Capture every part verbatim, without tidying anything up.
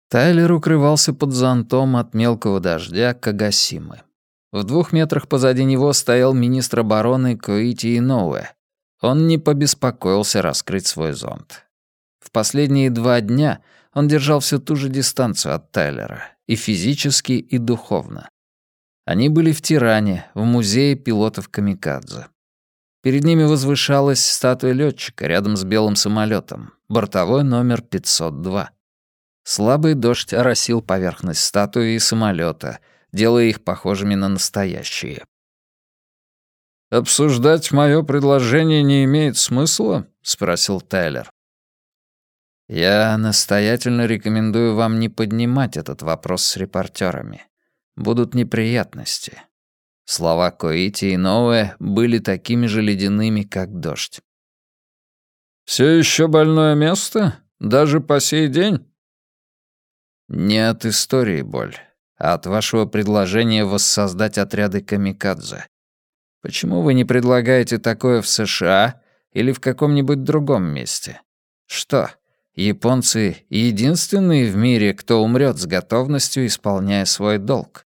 Тайлер укрывался под зонтом от мелкого дождя Кагосимы. В двух метрах позади него стоял министр обороны Коити Иноуэ. Он не побеспокоился раскрыть свой зонт. В последние два дня он держал всю ту же дистанцию от Тайлера, и физически, и духовно. Они были в Тиране, в музее пилотов камикадзе. Перед ними возвышалась статуя лётчика рядом с белым самолётом, бортовой номер пятьсот два. Слабый дождь оросил поверхность статуи и самолёта, делая их похожими на настоящие. «Обсуждать моё предложение не имеет смысла?» — спросил Тайлер. «Я настоятельно рекомендую вам не поднимать этот вопрос с репортёрами. Будут неприятности». Слова Коити Иноуэ были такими же ледяными, как дождь. «Всё ещё больное место? Даже по сей день?» «Не от истории боль, а от вашего предложения воссоздать отряды камикадзе. Почему вы не предлагаете такое в США или в каком-нибудь другом месте? Что, японцы единственные в мире, кто умрет с готовностью, исполняя свой долг?»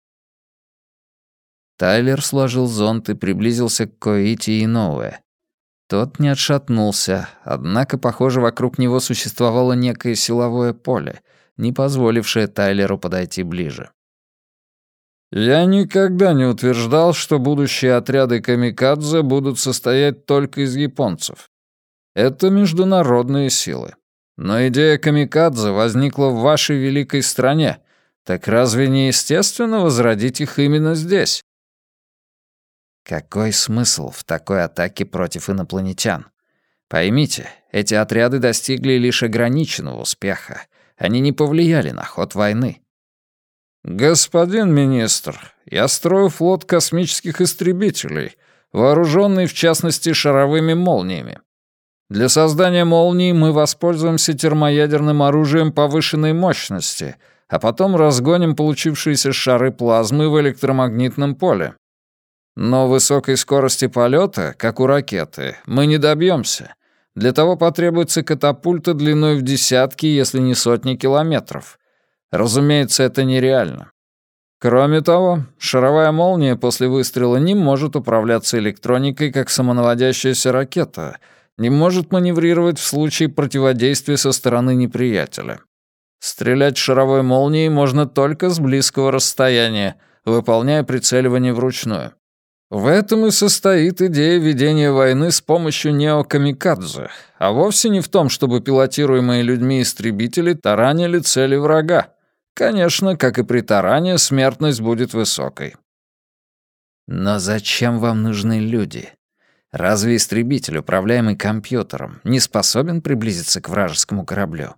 Тайлер сложил зонт и приблизился к Коити Иноуэ. Тот не отшатнулся, однако, похоже, вокруг него существовало некое силовое поле, не позволившее Тайлеру подойти ближе. «Я никогда не утверждал, что будущие отряды камикадзе будут состоять только из японцев. Это международные силы. Но идея камикадзе возникла в вашей великой стране. Так разве не естественно возродить их именно здесь?» Какой смысл в такой атаке против инопланетян? Поймите, эти отряды достигли лишь ограниченного успеха. Они не повлияли на ход войны. «Господин министр, я строю флот космических истребителей, вооруженный в частности шаровыми молниями. Для создания молний мы воспользуемся термоядерным оружием повышенной мощности, а потом разгоним получившиеся шары плазмы в электромагнитном поле. Но высокой скорости полета, как у ракеты, мы не добьемся. Для того потребуется катапульта длиной в десятки, если не сотни километров. Разумеется, это нереально. Кроме того, шаровая молния после выстрела не может управляться электроникой, как самонаводящаяся ракета, не может маневрировать в случае противодействия со стороны неприятеля. Стрелять шаровой молнией можно только с близкого расстояния, выполняя прицеливание вручную. В этом и состоит идея ведения войны с помощью неокамикадзе, а вовсе не в том, чтобы пилотируемые людьми истребители таранили цели врага. Конечно, как и при таране, смертность будет высокой. Но зачем вам нужны люди? Разве истребитель, управляемый компьютером, не способен приблизиться к вражескому кораблю?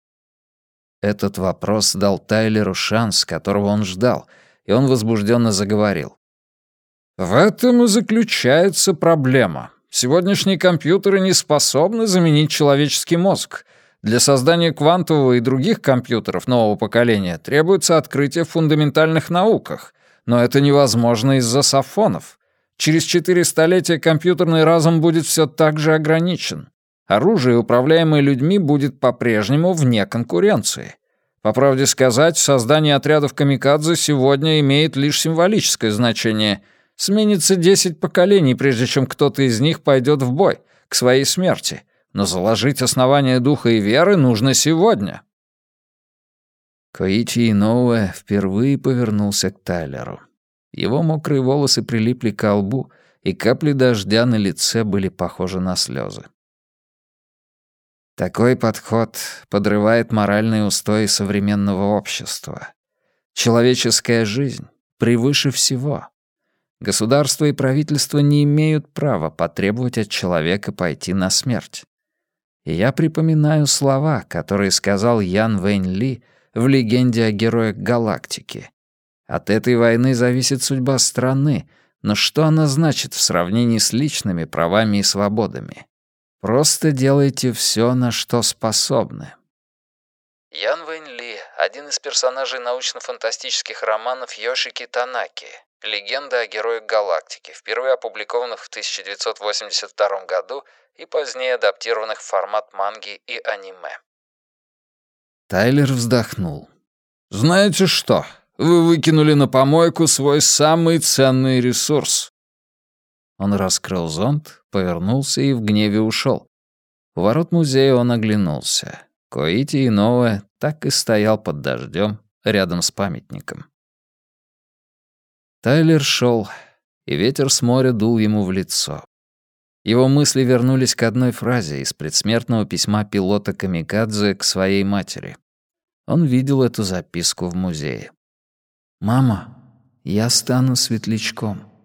Этот вопрос дал Тайлеру шанс, которого он ждал, и он возбужденно заговорил. В этом и заключается проблема. Сегодняшние компьютеры не способны заменить человеческий мозг. Для создания квантового и других компьютеров нового поколения требуется открытие в фундаментальных науках, но это невозможно из-за софонов. Через четыре столетия компьютерный разум будет все так же ограничен. Оружие, управляемое людьми, будет по-прежнему вне конкуренции. По правде сказать, создание отрядов камикадзе сегодня имеет лишь символическое значение. Сменится десять поколений, прежде чем кто-то из них пойдет в бой, к своей смерти. Но заложить основание духа и веры нужно сегодня. Коичи Иноуэ впервые повернулся к Тайлеру. Его мокрые волосы прилипли к лбу, и капли дождя на лице были похожи на слезы. Такой подход подрывает моральные устои современного общества. Человеческая жизнь превыше всего. Государство и правительство не имеют права потребовать от человека пойти на смерть. И я припоминаю слова, которые сказал Ян Вэнь Ли в «Легенде о героях галактики». От этой войны зависит судьба страны, но что она значит в сравнении с личными правами и свободами? Просто делайте все, на что способны. Ян Вэнь Ли — один из персонажей научно-фантастических романов Йошики Танаки «Легенда о героях галактики», впервые опубликованных в тысяча девятьсот восемьдесят втором году и позднее адаптированных в формат манги и аниме. Тайлер вздохнул. Знаете что? Вы выкинули на помойку свой самый ценный ресурс». Он раскрыл зонт, повернулся и в гневе ушел. У ворот музея он оглянулся. Коити Иноуэ так и стоял под дождем рядом с памятником. Тайлер шел, и ветер с моря дул ему в лицо. Его мысли вернулись к одной фразе из предсмертного письма пилота Камикадзе к своей матери. Он видел эту записку в музее. «Мама, я стану светлячком».